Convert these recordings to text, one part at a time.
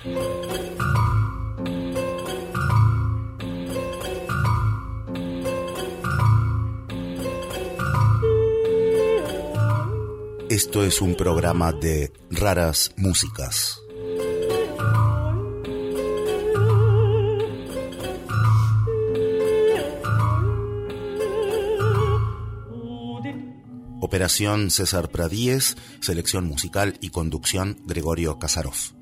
Esto es un programa de Raras Músicas. Operación César Pradíez, selección musical y conducción Gregorio Kasarov.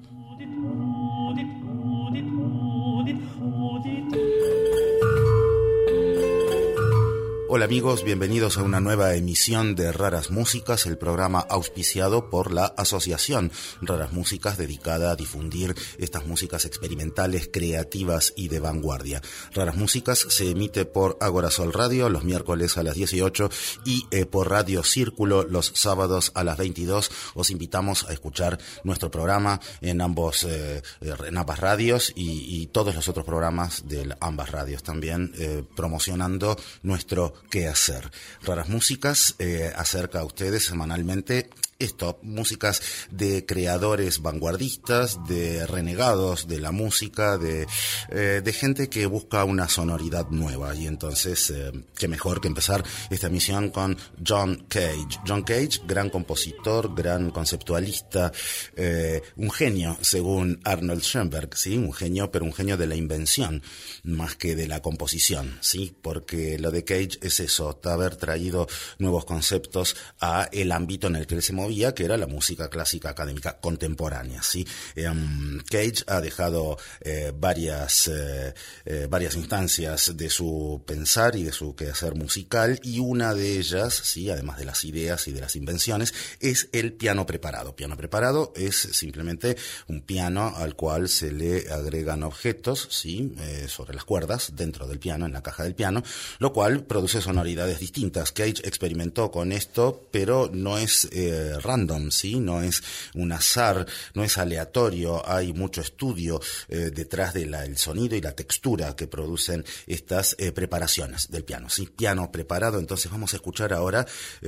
Hola amigos, bienvenidos a una nueva emisión de Raras Músicas, el programa auspiciado por la Asociación Raras Músicas, dedicada a difundir estas músicas experimentales, creativas y de vanguardia. Raras Músicas se emite por Agora Sol Radio los miércoles a las 18 y por Radio Círculo los sábados a las 22. Os invitamos a escuchar nuestro programa en ambas radios y todos los otros programas de ambas radios también, promocionando nuestro qué hacer. Raras Músicas acerca a ustedes semanalmente músicas de creadores vanguardistas, de renegados de la música, de gente que busca una sonoridad nueva. Y entonces, qué mejor que empezar esta emisión con John Cage. John Cage, gran compositor, gran conceptualista, un genio, según Arnold Schoenberg, ¿sí? Un genio, pero un genio de la invención, más que de la composición, ¿sí? Porque lo de Cage es eso, haber traído nuevos conceptos a el ámbito en el que él se movía, que era la música clásica académica contemporánea, ¿sí? Cage ha dejado varias instancias de su pensar y de su quehacer musical, y una de ellas, ¿sí? Además de las ideas y de las invenciones, es el piano preparado. Piano preparado es simplemente un piano al cual se le agregan objetos, ¿sí? Sobre las cuerdas, dentro del piano, en la caja del piano, lo cual produce sonoridades distintas. Cage experimentó con esto, pero no es random, ¿sí? No es un azar, no es aleatorio. Hay mucho estudio detrás del sonido y la textura que producen estas preparaciones del piano, ¿sí? Piano preparado. Entonces vamos a escuchar ahora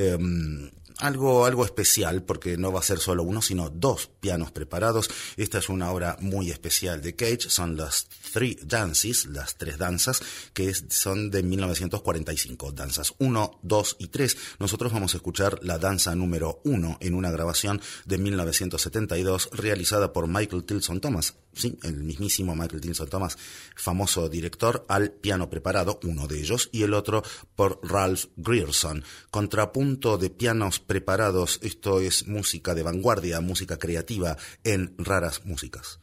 algo especial, porque no va a ser solo uno, sino dos pianos preparados. Esta es una obra muy especial de Cage, son las Three Dances, las tres danzas, que son de 1945, danzas 1, 2 y 3. Nosotros vamos a escuchar la danza número 1 en una grabación de 1972 realizada por Michael Tilson Thomas, sí, el mismísimo Michael Tilson Thomas, famoso director, al piano preparado, uno de ellos, y el otro por Ralph Grierson. Contrapunto de pianos preparados. Esto es música de vanguardia, música creativa en Raras Músicas.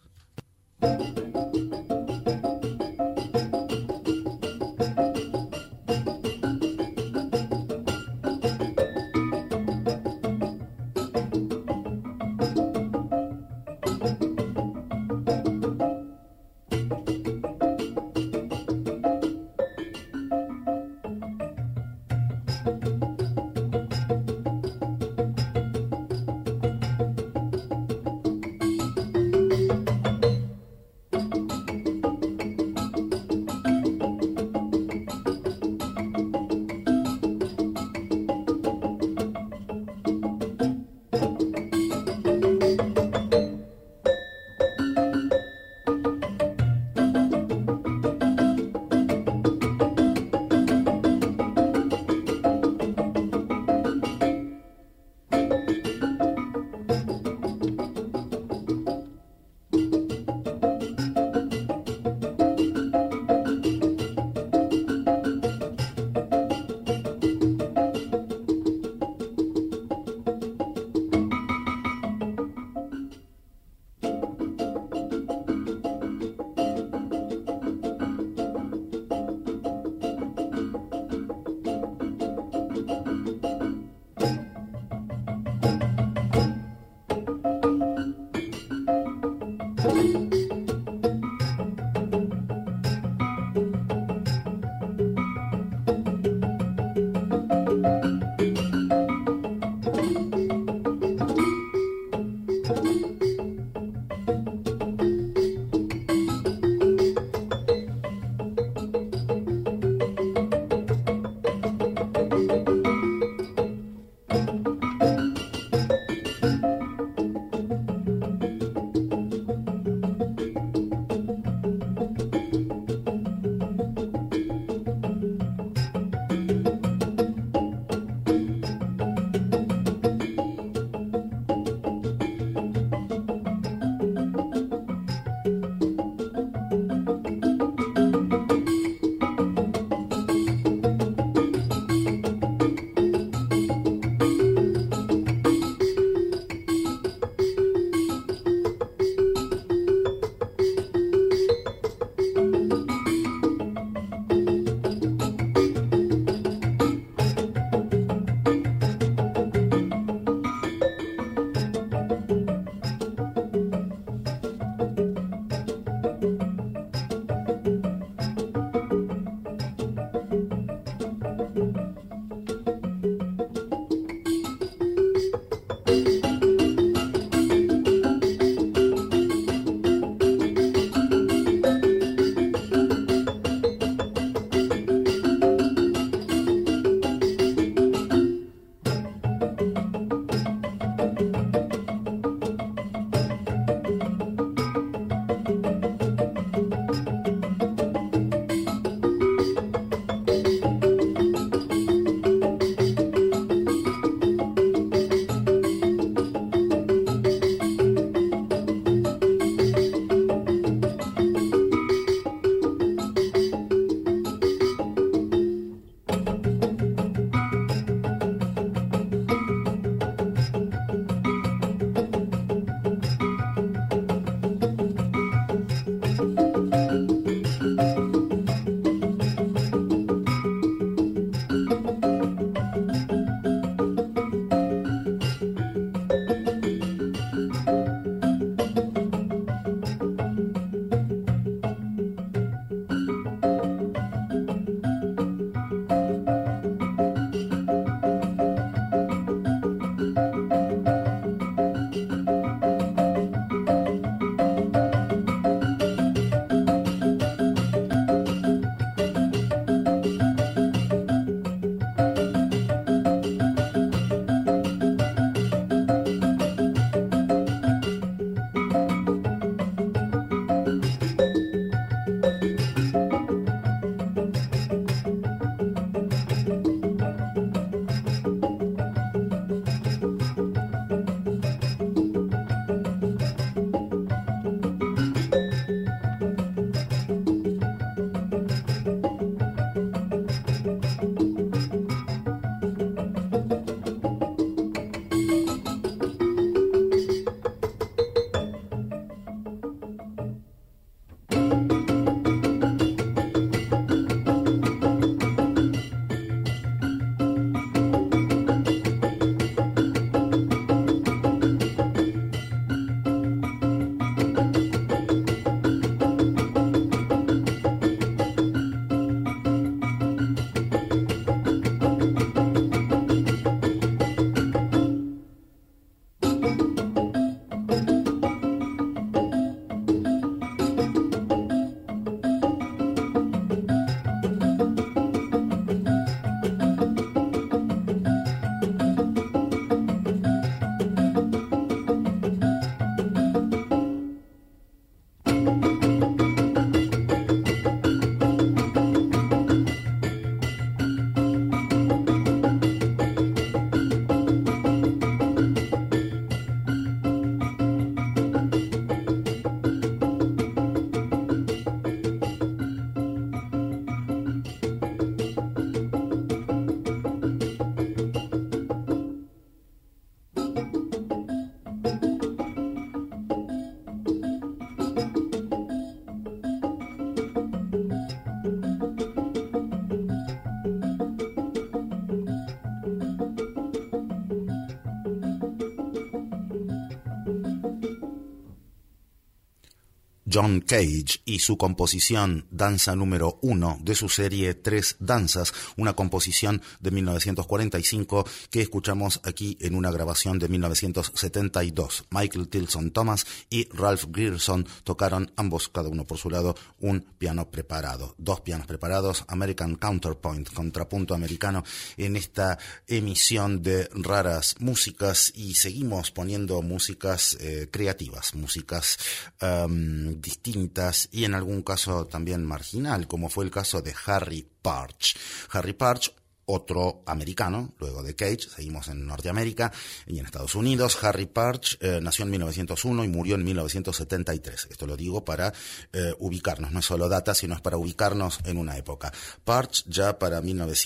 John Cage y su composición Danza número 1 de su serie Tres Danzas, una composición de 1945 que escuchamos aquí en una grabación de 1972. Michael Tilson Thomas y Ralph Grierson tocaron ambos, cada uno por su lado, un piano preparado. Dos pianos preparados, American Counterpoint, contrapunto americano, en esta emisión de Raras Músicas, y seguimos poniendo músicas creativas, músicas distintas y en algún caso también marginal, como fue el caso de Harry Partch. Harry Partch, otro americano, luego de Cage, seguimos en Norteamérica y en Estados Unidos. Harry Partch nació en 1901 y murió en 1973. Esto lo digo para ubicarnos, no es solo data, sino es para ubicarnos en una época. Partch ya para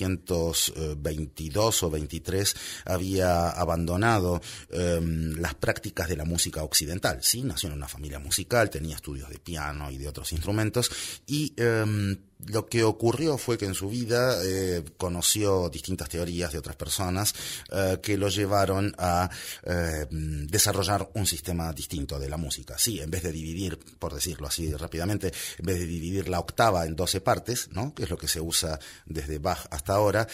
1922 o 23 había abandonado las prácticas de la música occidental. Sí, nació en una familia musical, tenía estudios de piano y de otros instrumentos, y lo que ocurrió fue que en su vida conoció distintas teorías de otras personas que lo llevaron a desarrollar un sistema distinto de la música. Sí, en vez de dividir, por decirlo así rápidamente, en vez de dividir la octava en 12 partes, ¿no?, que es lo que se usa desde Bach hasta ahora,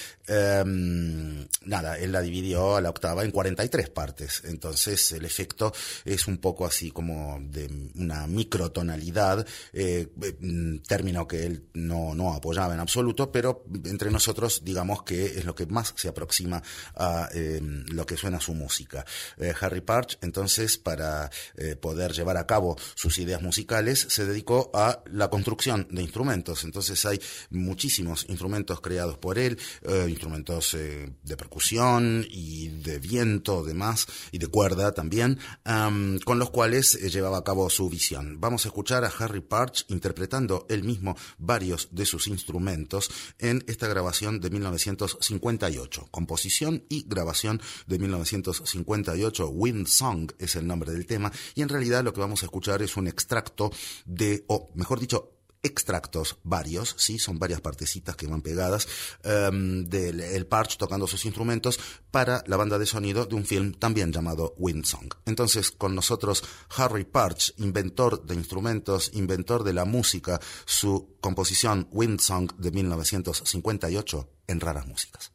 él la dividió a la octava en 43 partes. Entonces el efecto es un poco así como de una microtonalidad, término que él no apoyaba en absoluto, pero entre nosotros digamos que es lo que más se aproxima a lo que suena su música. Harry Partch, entonces, para poder llevar a cabo sus ideas musicales, se dedicó a la construcción de instrumentos. Entonces hay muchísimos instrumentos creados por él, instrumentos de percusión y de viento, demás, y de cuerda también, con los cuales llevaba a cabo su visión. Vamos a escuchar a Harry Partch interpretando él mismo varios de sus instrumentos en esta grabación de 1958. Composición y grabación de 1958, Wind Song es el nombre del tema, y en realidad lo que vamos a escuchar es un extracto mejor dicho, extractos varios, sí, son varias partecitas que van pegadas, del Partch tocando sus instrumentos para la banda de sonido de un film también llamado Wind Song. Entonces, con nosotros Harry Partch, inventor de instrumentos, inventor de la música, su composición Wind Song de 1958 en Raras Músicas.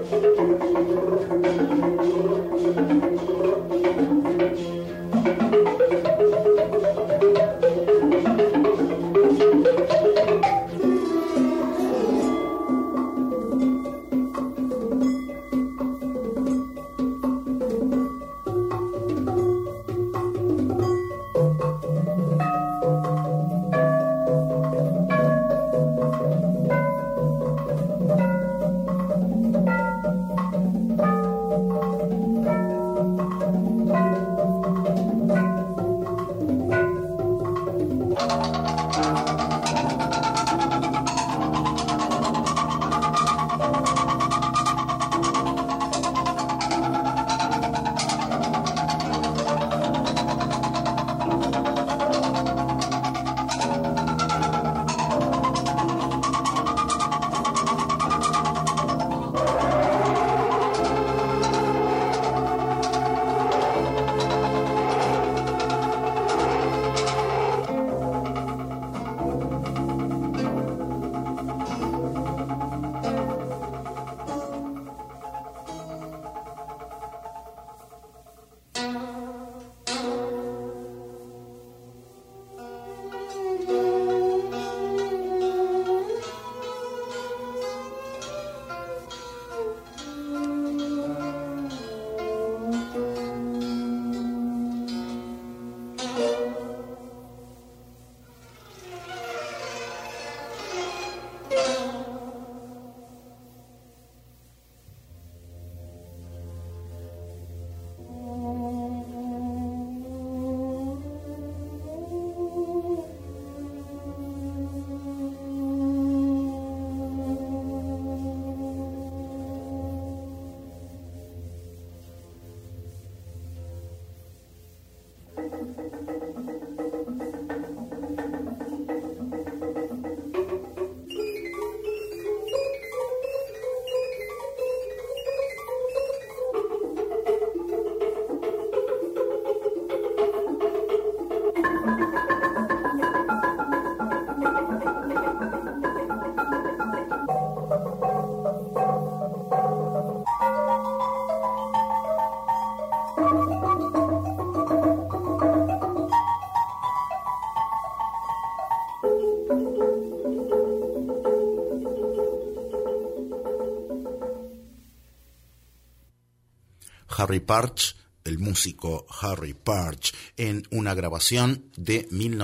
Harry Partch, el músico Harry Partch, en una grabación de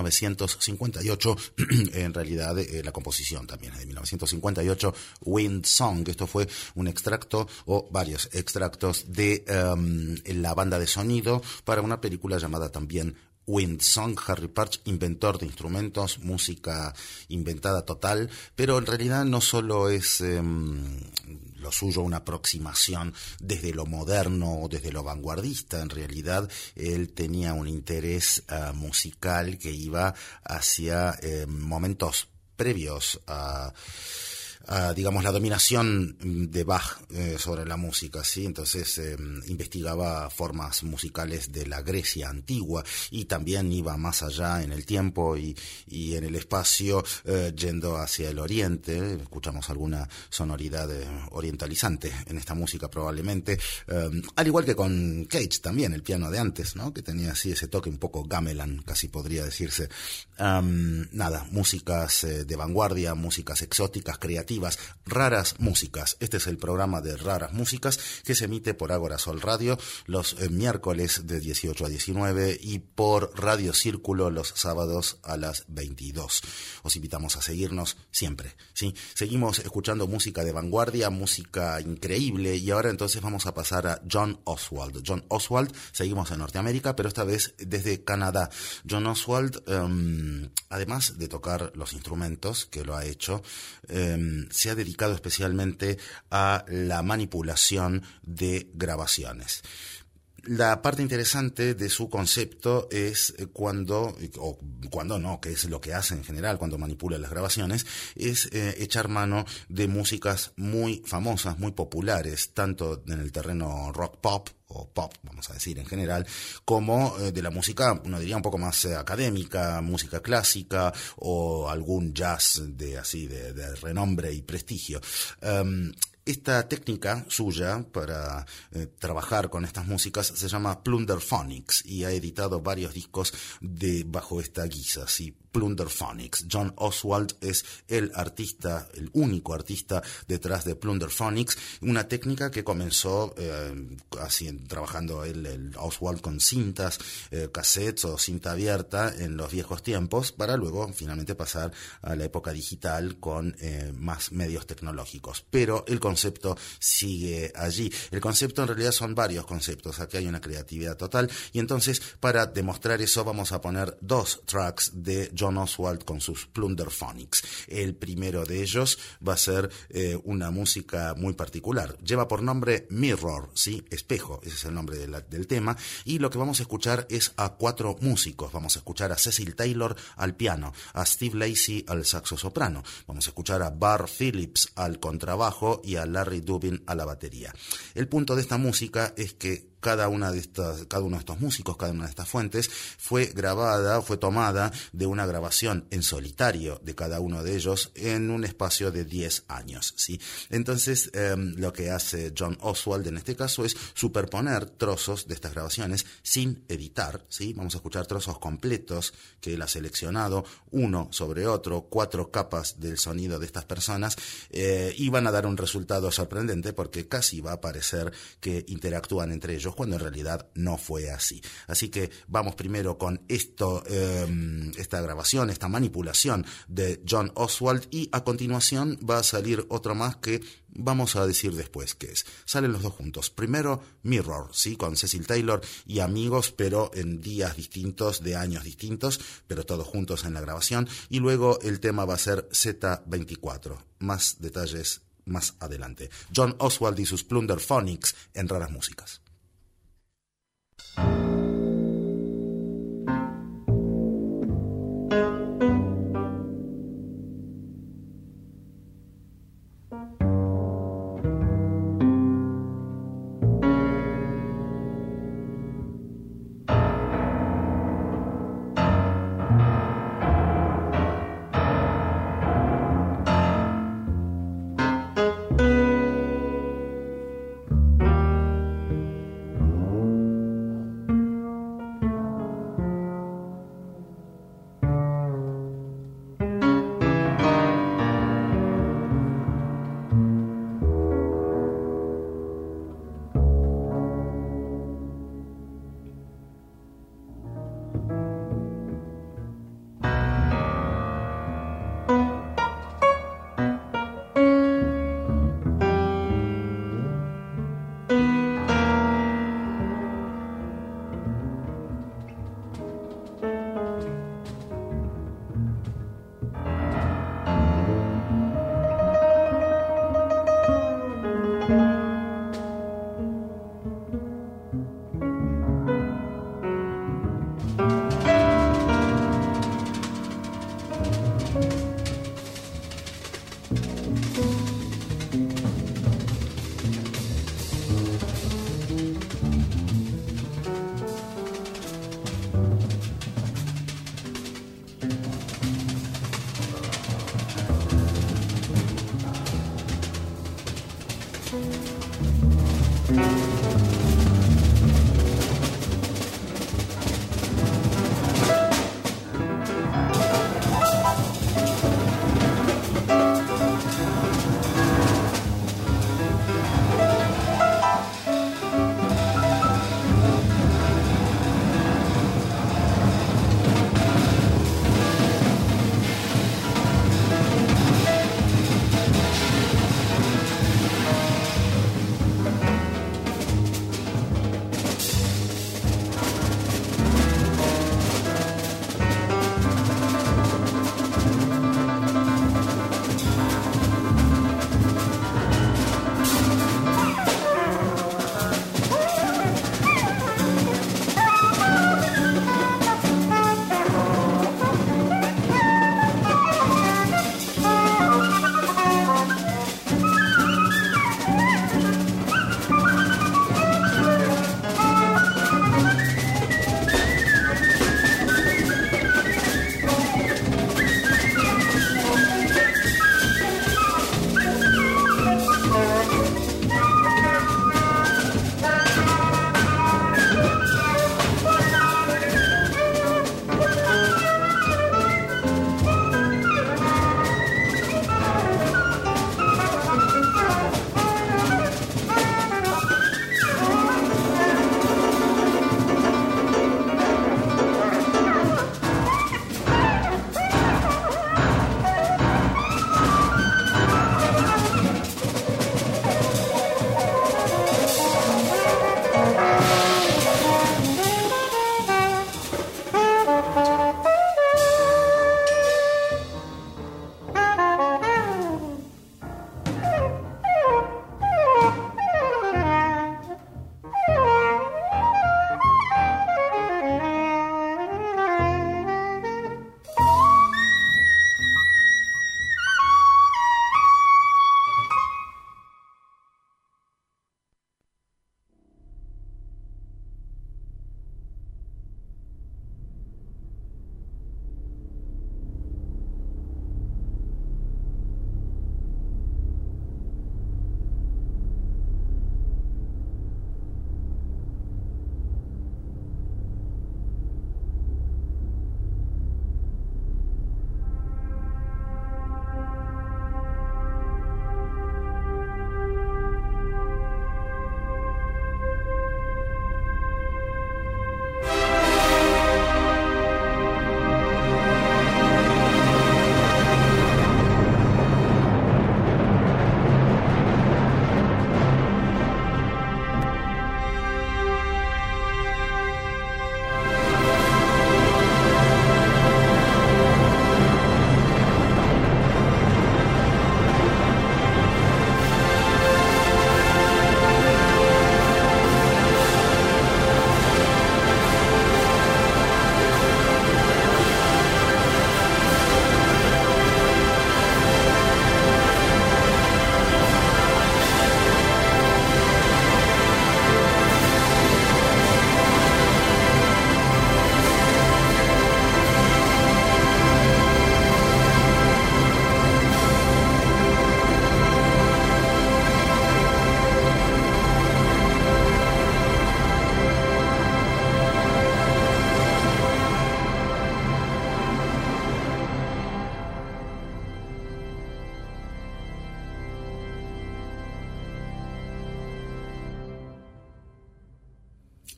1958, en realidad la composición también es de 1958, Wind Song. Esto fue un extracto o varios extractos de la banda de sonido para una película llamada también Wind Song. Harry Partch, inventor de instrumentos, música inventada total, pero en realidad no solo es lo suyo una aproximación desde lo moderno o desde lo vanguardista. En realidad él tenía un interés musical que iba hacia momentos previos a digamos, la dominación de Bach sobre la música, ¿sí? Entonces investigaba formas musicales de la Grecia antigua y también iba más allá en el tiempo y en el espacio, yendo hacia el oriente. Escuchamos alguna sonoridad orientalizante en esta música probablemente, al igual que con Cage también, el piano de antes, ¿no? Que tenía así ese toque un poco gamelan, casi podría decirse. Nada, músicas de vanguardia, músicas exóticas, creativas, raras músicas. Este es el programa de Raras Músicas que se emite por Ágora Sol Radio los miércoles de 18 a 19 y por Radio Círculo los sábados a las 22. Os invitamos a seguirnos siempre, ¿sí? Seguimos escuchando música de vanguardia, música increíble, y ahora entonces vamos a pasar a John Oswald. John Oswald, seguimos en Norteamérica, pero esta vez desde Canadá. John Oswald, además de tocar los instrumentos, que lo ha hecho, se ha dedicado especialmente a la manipulación de grabaciones. La parte interesante de su concepto es cuando no, que es lo que hace en general cuando manipula las grabaciones, es echar mano de músicas muy famosas, muy populares, tanto en el terreno rock pop, o pop, vamos a decir en general, como de la música, uno diría un poco más académica, música clásica o algún jazz de renombre y prestigio. Esta técnica suya para trabajar con estas músicas se llama Plunderphonics y ha editado varios discos bajo esta guisa, ¿sí? Plunderphonics. John Oswald es el artista, el único artista detrás de Plunderphonics, una técnica que comenzó trabajando el Oswald con cintas, cassettes o cinta abierta en los viejos tiempos, para luego finalmente pasar a la época digital con más medios tecnológicos. Pero el concepto sigue allí. El concepto en realidad son varios conceptos. Aquí hay una creatividad total y entonces para demostrar eso vamos a poner 2 tracks de John Oswald con sus Plunderphonics. El primero de ellos va a ser una música muy particular. Lleva por nombre Mirror, ¿sí? Espejo, ese es el nombre del tema. Y lo que vamos a escuchar es a 4 músicos. Vamos a escuchar a Cecil Taylor al piano, a Steve Lacy al saxo soprano. Vamos a escuchar a Barr Phillips al contrabajo y a Larry Dubin a la batería. El punto de esta música es que cada uno de estos músicos, cada una de estas fuentes fue tomada de una grabación en solitario de cada uno de ellos en un espacio de 10 años, ¿sí? Entonces, lo que hace John Oswald en este caso es superponer trozos de estas grabaciones sin editar, ¿sí? Vamos a escuchar trozos completos que él ha seleccionado, uno sobre otro, 4 capas del sonido de estas personas, y van a dar un resultado sorprendente porque casi va a parecer que interactúan entre ellos, cuando en realidad no fue así. Así que vamos primero con esta grabación, esta manipulación de John Oswald, y a continuación va a salir otro más que vamos a decir después qué es. Salen los dos juntos. Primero Mirror, ¿sí? Con Cecil Taylor y amigos, pero en días distintos, de años distintos, pero todos juntos en la grabación. Y luego el tema va a ser Z24. Más detalles más adelante. John Oswald y sus Plunderphonics en Raras Músicas.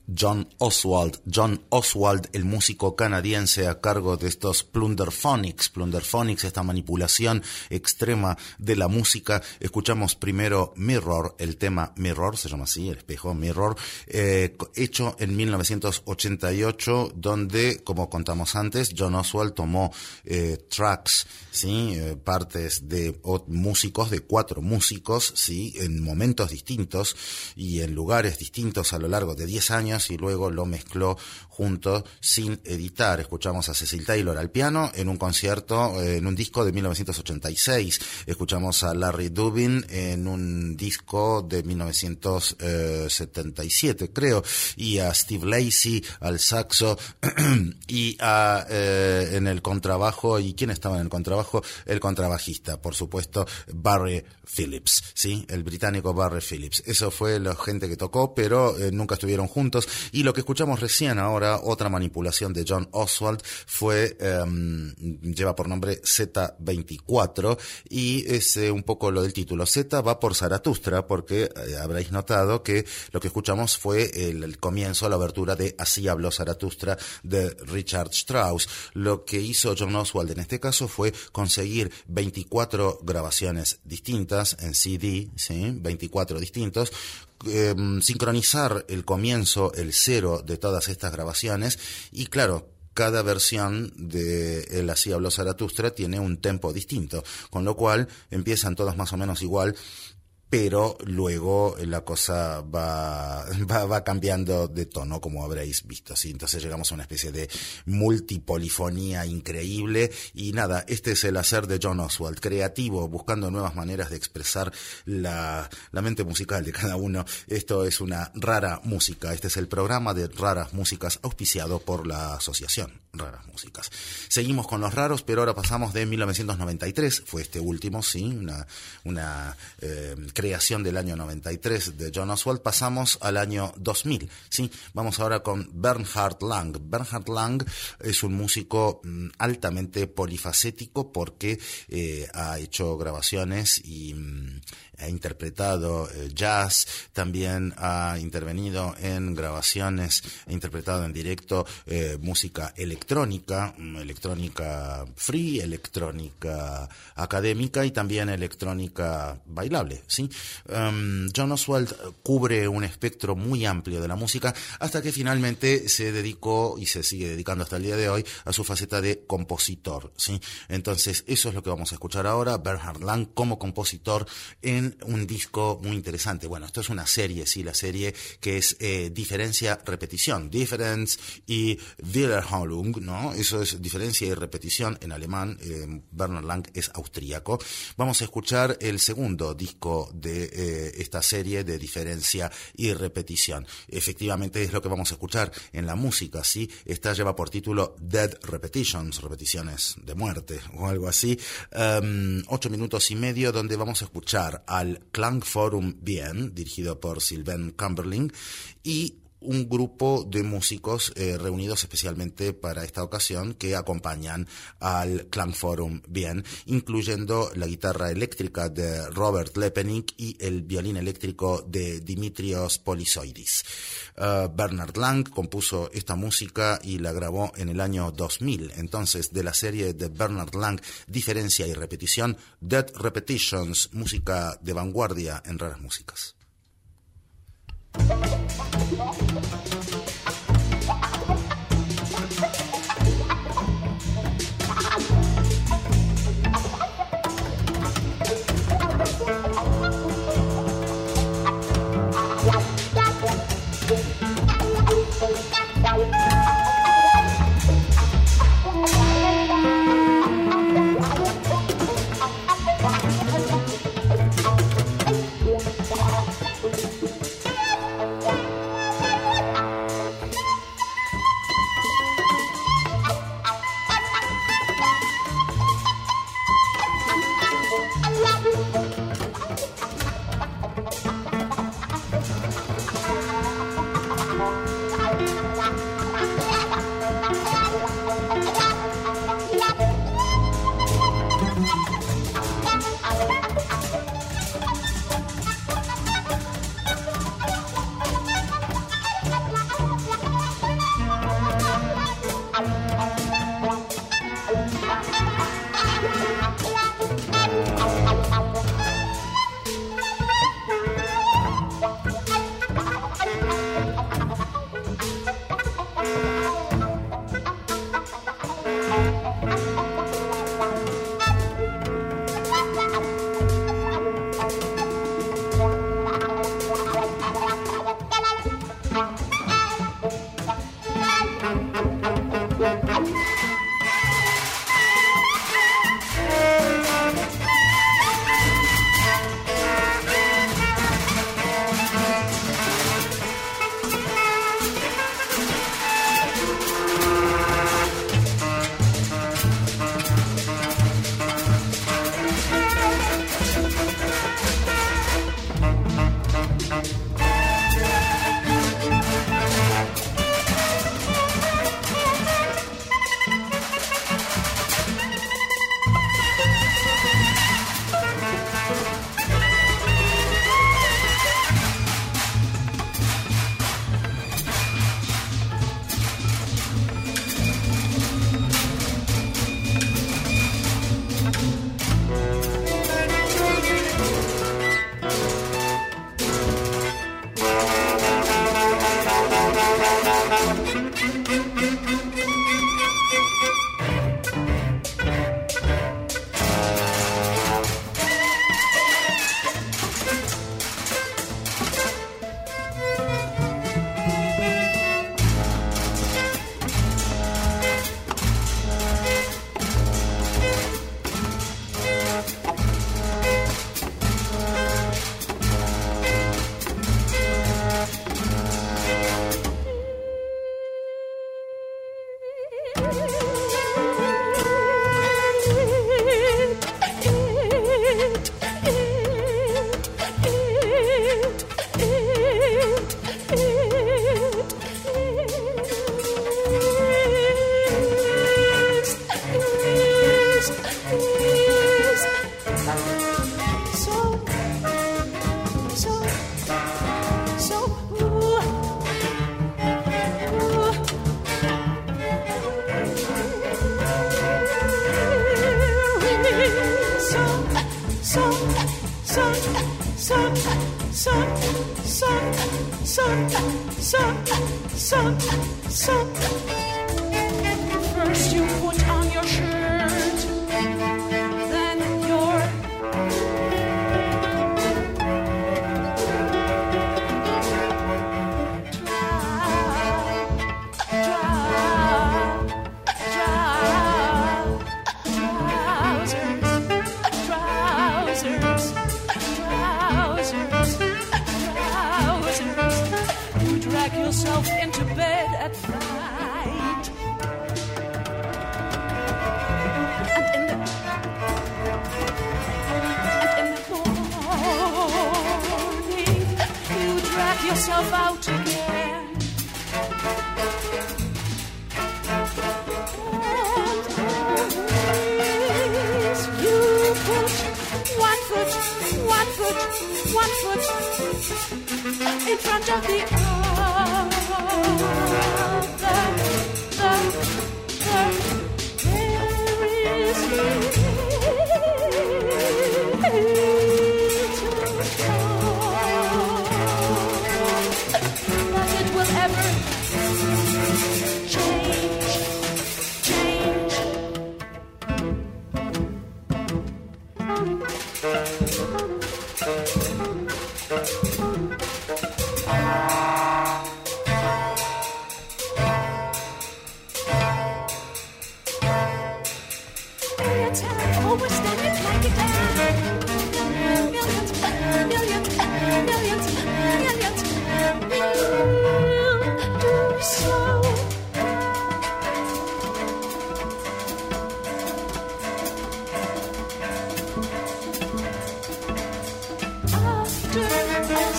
John Oswald. John Oswald, el músico canadiense a cargo de estos Plunderphonics. Plunderphonics, esta manipulación extrema de la música. Escuchamos primero Mirror, el tema Mirror, se llama así, el espejo Mirror, hecho en 1988, donde, como contamos antes, John Oswald tomó tracks, ¿sí? Partes de músicos, de 4 músicos, ¿sí? En momentos distintos y en lugares distintos a lo largo de 10 años, y luego lo mezcló junto sin editar. Escuchamos a Cecil Taylor al piano en un concierto, en un disco de 1986. Escuchamos a Larry Dubin en un disco de 1977, creo, y a Steve Lacy al saxo y en el contrabajo. ¿Y quién estaba en el contrabajo? El contrabajista, por supuesto, Barry Phillips, ¿sí? El británico Barry Phillips. Eso fue la gente que tocó, pero nunca estuvieron juntos. Y lo que escuchamos recién ahora, otra manipulación de John Oswald, lleva por nombre Z24, y es un poco lo del título. Z va por Zaratustra, porque habréis notado que lo que escuchamos fue el comienzo, la abertura de Así habló Zaratustra de Richard Strauss. Lo que hizo John Oswald en este caso fue conseguir 24 grabaciones distintas en CD, ¿sí? 24 distintos, sincronizar el comienzo, el cero de todas estas grabaciones, y claro, cada versión de El Así habló Zaratustra tiene un tempo distinto, con lo cual empiezan todas más o menos igual, pero luego la cosa va cambiando de tono, como habréis visto, ¿sí? Entonces llegamos a una especie de multipolifonía increíble, y nada, este es el hacer de John Oswald, creativo, buscando nuevas maneras de expresar la mente musical de cada uno. Esto es una rara música. Este es el programa de raras músicas auspiciado por la asociación Raras Músicas. Seguimos con los raros, pero ahora pasamos de 1993, fue este último, sí, una creación del año 93 de John Oswald. Pasamos al año 2000, ¿sí? Vamos ahora con Bernhard Lang. Bernhard Lang es un músico altamente polifacético, porque ha hecho grabaciones y ha interpretado jazz, también ha intervenido en grabaciones, ha interpretado en directo música electrónica free, electrónica académica y también electrónica bailable, ¿sí? John Oswald cubre un espectro muy amplio de la música, hasta que finalmente se dedicó, y se sigue dedicando hasta el día de hoy, a su faceta de compositor, ¿sí? Entonces eso es lo que vamos a escuchar ahora, Bernhard Lang como compositor en un disco muy interesante. Bueno, esto es una serie, sí, la serie que es Diferencia, Repetición, Differenz y Wiederholung, ¿no? Eso es diferencia y repetición en alemán. Bernhard Lang es austríaco. Vamos a escuchar el segundo disco de esta serie de Diferencia y Repetición. Efectivamente es lo que vamos a escuchar en la música, ¿sí? Esta lleva por título Dead Repetitions, repeticiones de muerte o algo así. 8 minutos y medio, donde vamos a escuchar al Klangforum Wien, dirigido por Sylvain Kamberling, y un grupo de músicos reunidos especialmente para esta ocasión, que acompañan al Klangforum Wien, incluyendo la guitarra eléctrica de Robert Lepenik y el violín eléctrico de Dimitrios Polisoidis. Bernhard Lang compuso esta música y la grabó en el año 2000. Entonces, de la serie de Bernhard Lang, Diferencia y Repetición, Dead Repetitions, música de vanguardia en Raras Músicas. First you put on your shirt, then your trousers. You drag yourself into bed at night. And in the morning, you drag yourself out again. One foot in front of the other. There is but it will ever change. Always done it like it down. Millions will do so. After us.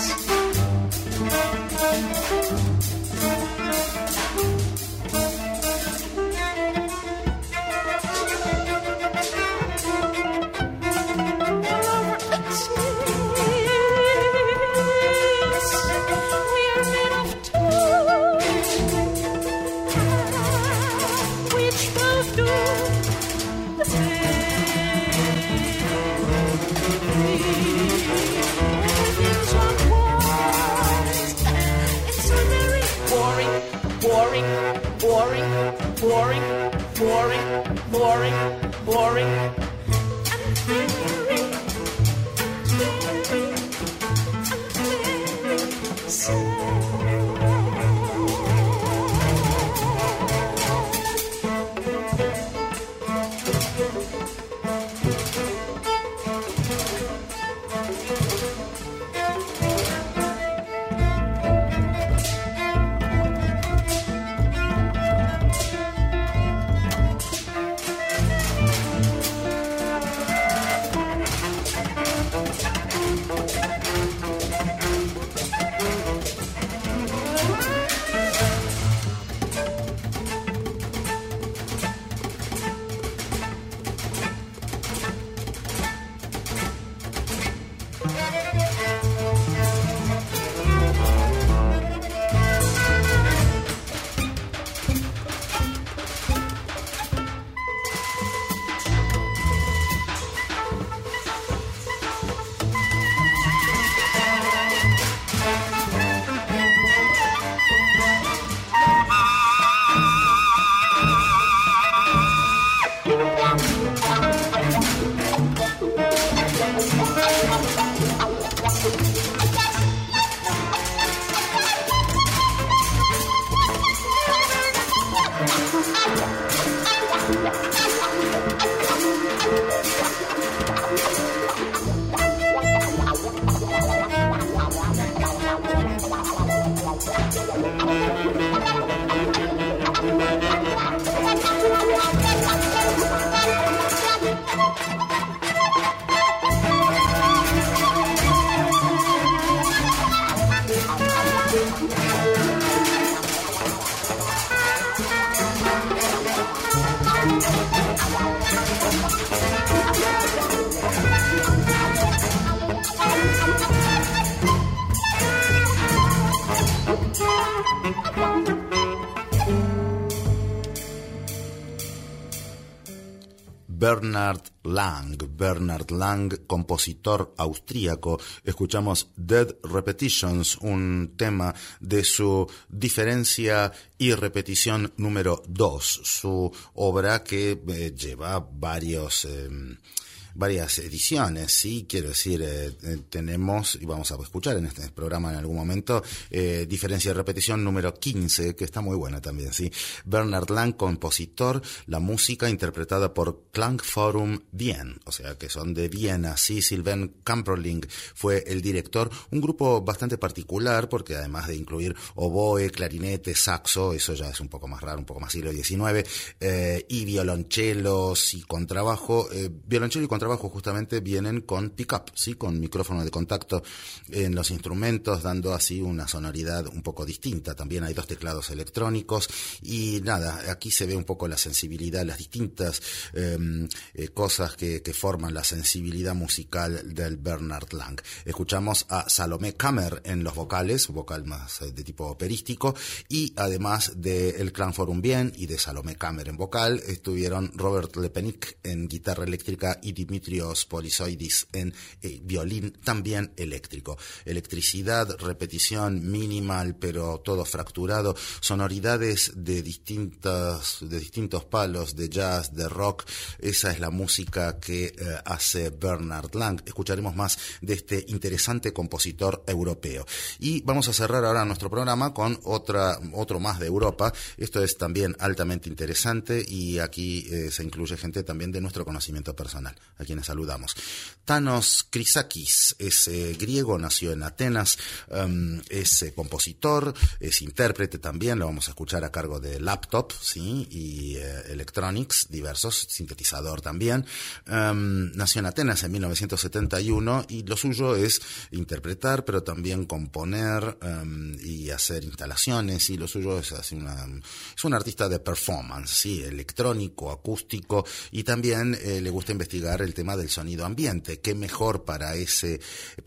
Boring. Bernhard Lang. Bernhard Lang, compositor austríaco. Escuchamos Dead Repetitions, un tema de su Diferencia y Repetición número 2, su obra que lleva varias ediciones, sí, quiero decir, tenemos, y vamos a escuchar en este programa en algún momento, Diferencia y Repetición número 15, que está muy buena también, sí. Bernhard Lang, compositor, la música interpretada por Klangforum Wien, o sea, que son de Viena, sí. Sylvain Kamperling fue el director, un grupo bastante particular, porque además de incluir oboe, clarinete, saxo, eso ya es un poco más raro, un poco más siglo XIX, y violonchelos y contrabajo, violonchelo y contrabajo justamente vienen con pick-up, ¿sí? Con micrófono de contacto en los instrumentos, dando así una sonoridad un poco distinta. También hay 2 teclados electrónicos y nada, aquí se ve un poco la sensibilidad, las distintas cosas que forman la sensibilidad musical del Bernhard Lang. Escuchamos a Salomé Kammer en los vocales, vocal más de tipo operístico, y además del Klangforum Wien y de Salomé Kammer en vocal, estuvieron Robert Lepenick en guitarra eléctrica y Dimitrios Polisoidis en violín, también eléctrico. Electricidad, repetición minimal, pero todo fracturado, sonoridades de distintos palos, de jazz, de rock. Esa es la música que hace Bernhard Lang. Escucharemos más de este interesante compositor europeo. Y vamos a cerrar ahora nuestro programa con otro más de Europa. Esto es también altamente interesante y aquí se incluye gente también de nuestro conocimiento personal, a quienes saludamos. Thanos Chrysakis es griego, nació en Atenas, es compositor, es intérprete también, lo vamos a escuchar a cargo de Laptop, ¿sí? Y Electronics, diversos, sintetizador también. Nació en Atenas en 1971 y lo suyo es interpretar, pero también componer y hacer instalaciones, y lo suyo es un artista de performance, ¿sí? Electrónico, acústico, y también le gusta investigar el tema del sonido ambiente. Qué mejor para ese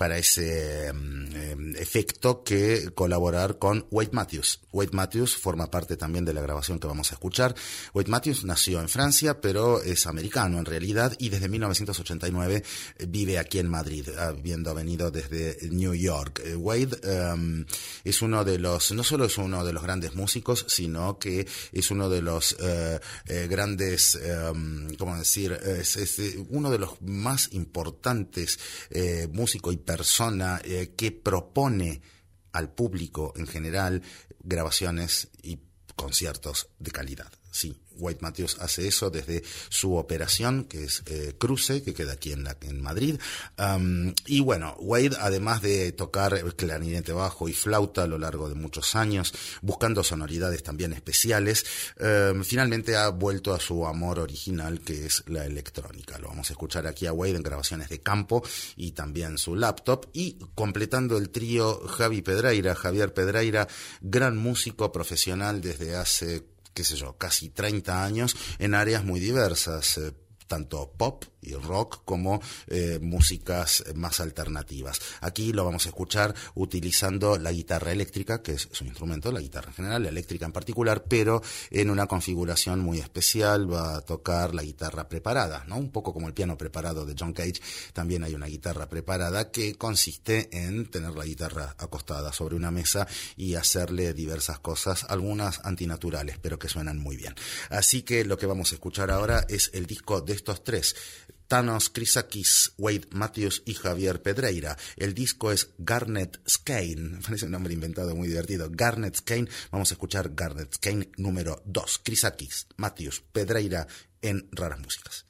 efecto que colaborar con Wade Matthews. Wade Matthews forma parte también de la grabación que vamos a escuchar. Wade Matthews nació en Francia, pero es americano en realidad, y desde 1989 vive aquí en Madrid, habiendo venido desde New York. Wade es uno de los, no solo es uno de los grandes músicos, sino que es uno de los grandes, ¿cómo decir? Es uno de los más importantes músico y persona que propone al público en general grabaciones y conciertos de calidad. Sí, Wade Matthews hace eso desde su operación, que es Cruce, que queda aquí en Madrid. Y bueno, Wade, además de tocar clarinete bajo y flauta a lo largo de muchos años, buscando sonoridades también especiales, finalmente ha vuelto a su amor original, que es la electrónica. Lo vamos a escuchar aquí a Wade en grabaciones de campo y también su Laptop, y completando el trío Javier Pedreira, gran músico profesional desde hace, qué sé yo, casi 30 años en áreas muy diversas, tanto pop y rock como músicas más alternativas. Aquí lo vamos a escuchar utilizando la guitarra eléctrica, que es su instrumento, la guitarra en general, la eléctrica en particular, pero en una configuración muy especial. Va a tocar la guitarra preparada, ¿no? Un poco como el piano preparado de John Cage, también hay una guitarra preparada que consiste en tener la guitarra acostada sobre una mesa y hacerle diversas cosas, algunas antinaturales, pero que suenan muy bien. Así que lo que vamos a escuchar ahora es el disco de estos tres: Thanos Chrysakis, Wade Matthews y Javier Pedreira. El disco es Garnet Skein. Parece un nombre inventado muy divertido. Garnet Skein. Vamos a escuchar Garnet Skein número 2. Chrysakis, Matthews, Pedreira en Raras Músicas.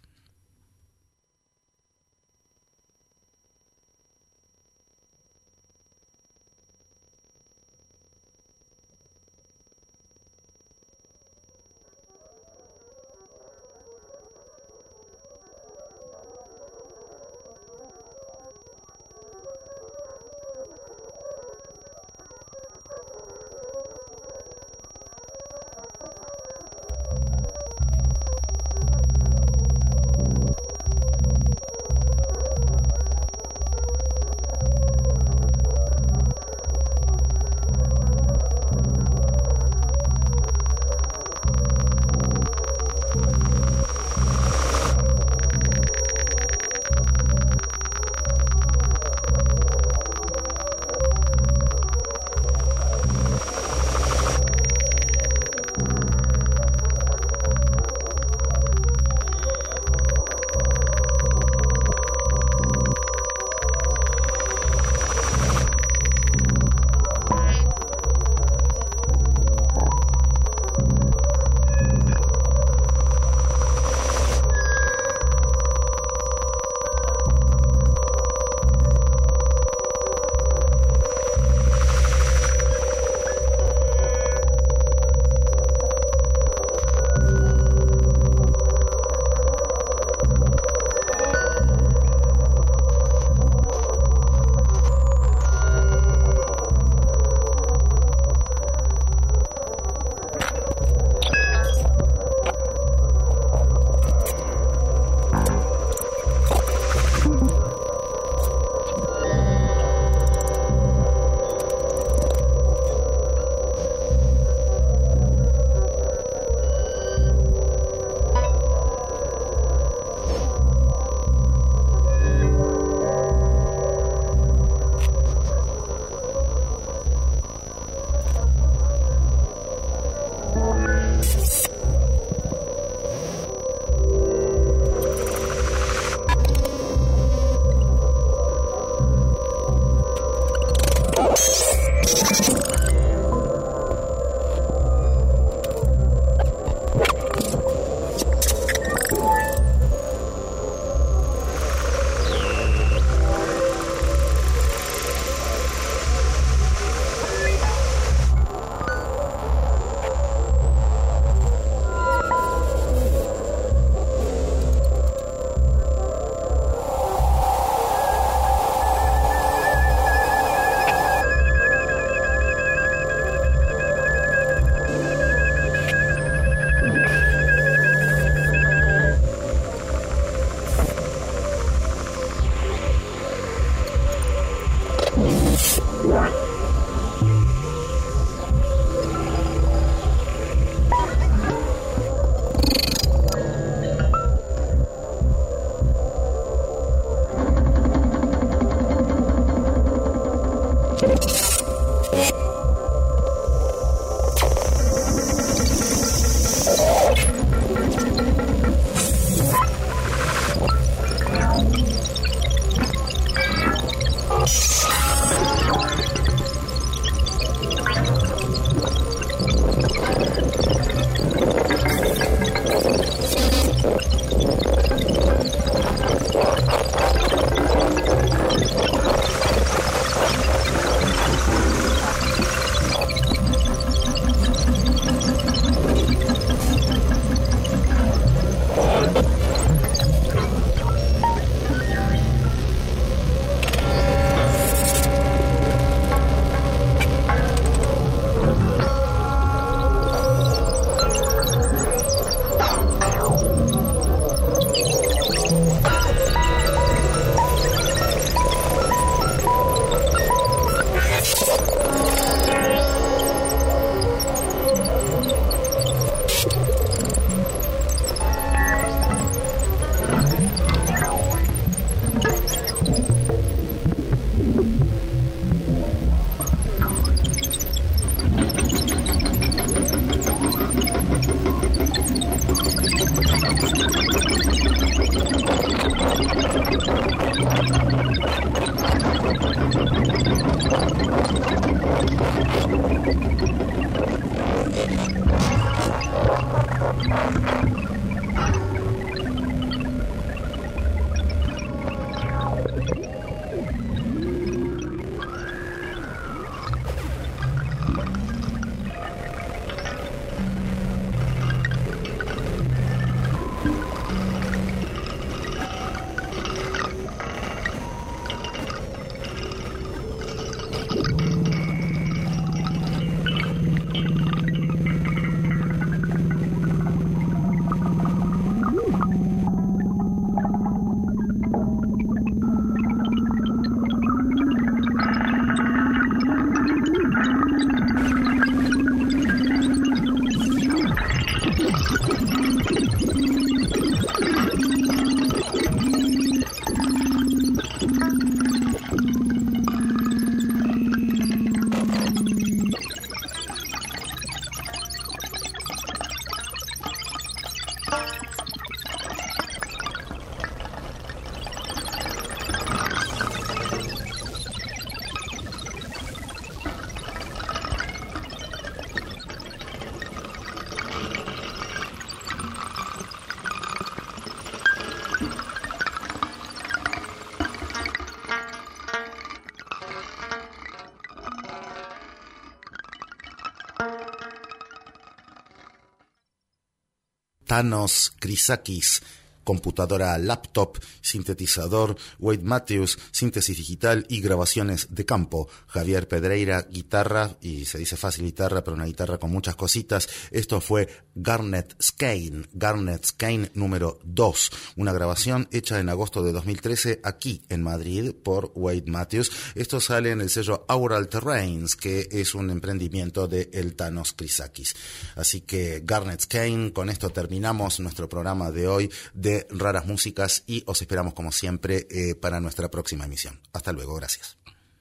Thanos Chryssakis, computadora laptop, sintetizador, Wade Matthews, síntesis digital y grabaciones de campo, Javier Pedreira, guitarra, y se dice fácil guitarra, pero una guitarra con muchas cositas. Esto fue Garnet Skane número 2, una grabación hecha en agosto de 2013 aquí en Madrid por Wade Matthews. Esto sale en el sello Aural Terrains, que es un emprendimiento de el Thanos Chryssakis. Así que Garnet Skane, con esto terminamos nuestro programa de hoy de Raras Músicas y os esperamos como siempre para nuestra próxima emisión. Hasta luego, gracias.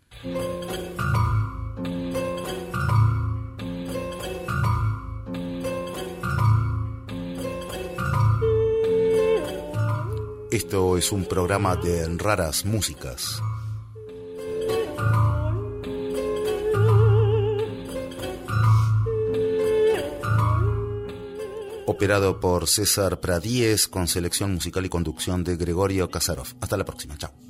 Esto es un programa de Raras Músicas. Operado por César Pradíez, con selección musical y conducción de Gregorio Kasarov. Hasta la próxima, chao.